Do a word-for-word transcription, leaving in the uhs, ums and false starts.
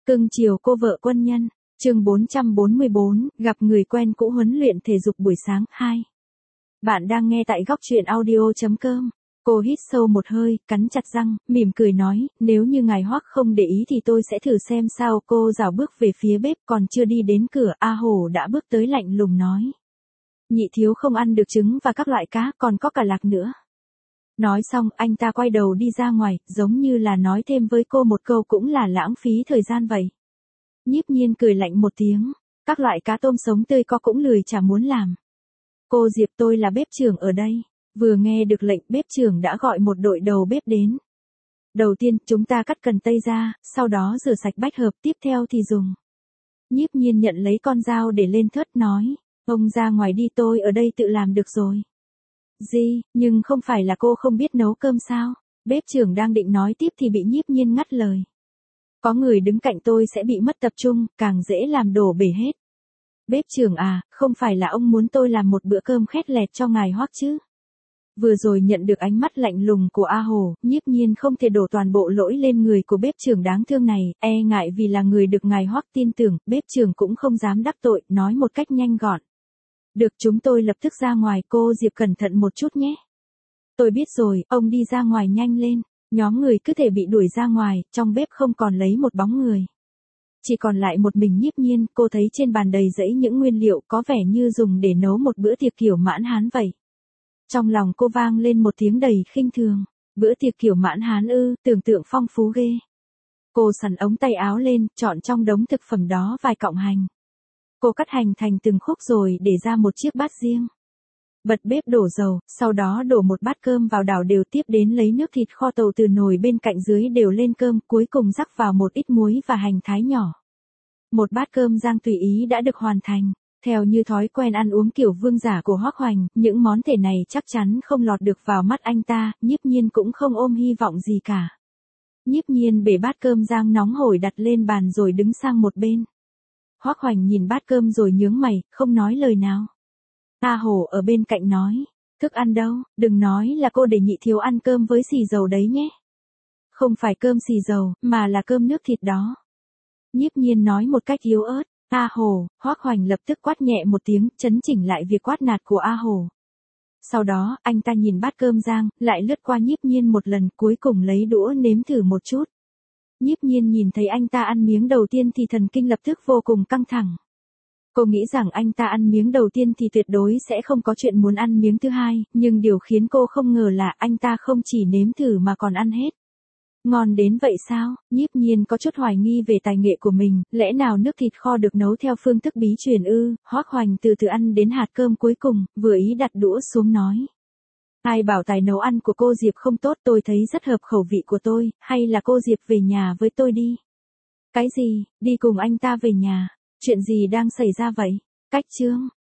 Cưng chiều cô vợ quân nhân, chương bốn trăm bốn mươi bốn, gặp người quen cũ huấn luyện thể dục buổi sáng, hai. Bạn đang nghe tại góc truyện audio.com. Cô hít sâu một hơi, cắn chặt răng, mỉm cười nói, nếu như ngài Hoắc không để ý thì tôi sẽ thử xem sao. Cô rảo bước về phía bếp, còn chưa đi đến cửa, A Hổ đã bước tới lạnh lùng nói. Nhị thiếu không ăn được trứng và các loại cá, còn có cả lạc nữa. Nói xong, anh ta quay đầu đi ra ngoài, giống như là nói thêm với cô một câu cũng là lãng phí thời gian vậy. Nhiếp Nhiên cười lạnh một tiếng, các loại cá tôm sống tươi có cũng lười chả muốn làm. Cô Diệp, tôi là bếp trưởng ở đây. Vừa nghe được lệnh, bếp trưởng đã gọi một đội đầu bếp đến. Đầu tiên, chúng ta cắt cần tây ra, sau đó rửa sạch bách hợp, tiếp theo thì dùng. Nhiếp Nhiên nhận lấy con dao để lên thớt nói, ông ra ngoài đi, tôi ở đây tự làm được rồi. Gì, nhưng không phải là cô không biết nấu cơm sao? Bếp trưởng đang định nói tiếp thì bị Nhiếp Nhiên ngắt lời. Có người đứng cạnh tôi sẽ bị mất tập trung, càng dễ làm đổ bể hết. Bếp trưởng à, không phải là ông muốn tôi làm một bữa cơm khét lẹt cho ngài Hoắc chứ? Vừa rồi nhận được ánh mắt lạnh lùng của A Hồ, Nhiếp Nhiên không thể đổ toàn bộ lỗi lên người của bếp trưởng đáng thương này, e ngại vì là người được ngài Hoắc tin tưởng, bếp trưởng cũng không dám đắc tội, nói một cách nhanh gọn. Được, chúng tôi lập tức ra ngoài, cô Diệp cẩn thận một chút nhé. Tôi biết rồi, ông đi ra ngoài nhanh lên. Nhóm người cứ thể bị đuổi ra ngoài, trong bếp không còn lấy một bóng người. Chỉ còn lại một mình Nhiếp Nhiên, cô thấy trên bàn đầy rẫy những nguyên liệu có vẻ như dùng để nấu một bữa tiệc kiểu Mãn Hán vậy. Trong lòng cô vang lên một tiếng đầy khinh thường, bữa tiệc kiểu Mãn Hán ư, tưởng tượng phong phú ghê. Cô xắn ống tay áo lên, chọn trong đống thực phẩm đó vài cọng hành. Cô cắt hành thành từng khúc rồi để ra một chiếc bát riêng. Bật bếp đổ dầu, sau đó đổ một bát cơm vào đảo đều, tiếp đến lấy nước thịt kho tàu từ nồi bên cạnh dưới đều lên cơm, cuối cùng rắc vào một ít muối và hành thái nhỏ. Một bát cơm rang tùy ý đã được hoàn thành. Theo như thói quen ăn uống kiểu vương giả của Hoắc Hoành, những món thể này chắc chắn không lọt được vào mắt anh ta, Nhiếp Nhiên cũng không ôm hy vọng gì cả. Nhiếp Nhiên bể bát cơm rang nóng hổi đặt lên bàn rồi đứng sang một bên. Hoắc Hoành nhìn bát cơm rồi nhướng mày, không nói lời nào. A Hồ ở bên cạnh nói, thức ăn đâu, đừng nói là cô để nhị thiếu ăn cơm với xì dầu đấy nhé. Không phải cơm xì dầu, mà là cơm nước thịt đó. Nhiếp Nhiên nói một cách yếu ớt. A Hồ, Hoắc Hoành lập tức quát nhẹ một tiếng, chấn chỉnh lại việc quát nạt của A Hồ. Sau đó, anh ta nhìn bát cơm rang, lại lướt qua Nhiếp Nhiên một lần, cuối cùng lấy đũa nếm thử một chút. Nhiếp Nhiên nhìn thấy anh ta ăn miếng đầu tiên thì thần kinh lập tức vô cùng căng thẳng. Cô nghĩ rằng anh ta ăn miếng đầu tiên thì tuyệt đối sẽ không có chuyện muốn ăn miếng thứ hai, nhưng điều khiến cô không ngờ là anh ta không chỉ nếm thử mà còn ăn hết. Ngon đến vậy sao? Nhiếp Nhiên có chút hoài nghi về tài nghệ của mình, lẽ nào nước thịt kho được nấu theo phương thức bí truyền ư? Hoắc Hoành từ từ ăn đến hạt cơm cuối cùng, vừa ý đặt đũa xuống nói. Ai bảo tài nấu ăn của cô Diệp không tốt, tôi thấy rất hợp khẩu vị của tôi, hay là cô Diệp về nhà với tôi đi. Cái gì, đi cùng anh ta về nhà? Chuyện gì đang xảy ra vậy? Cách chương,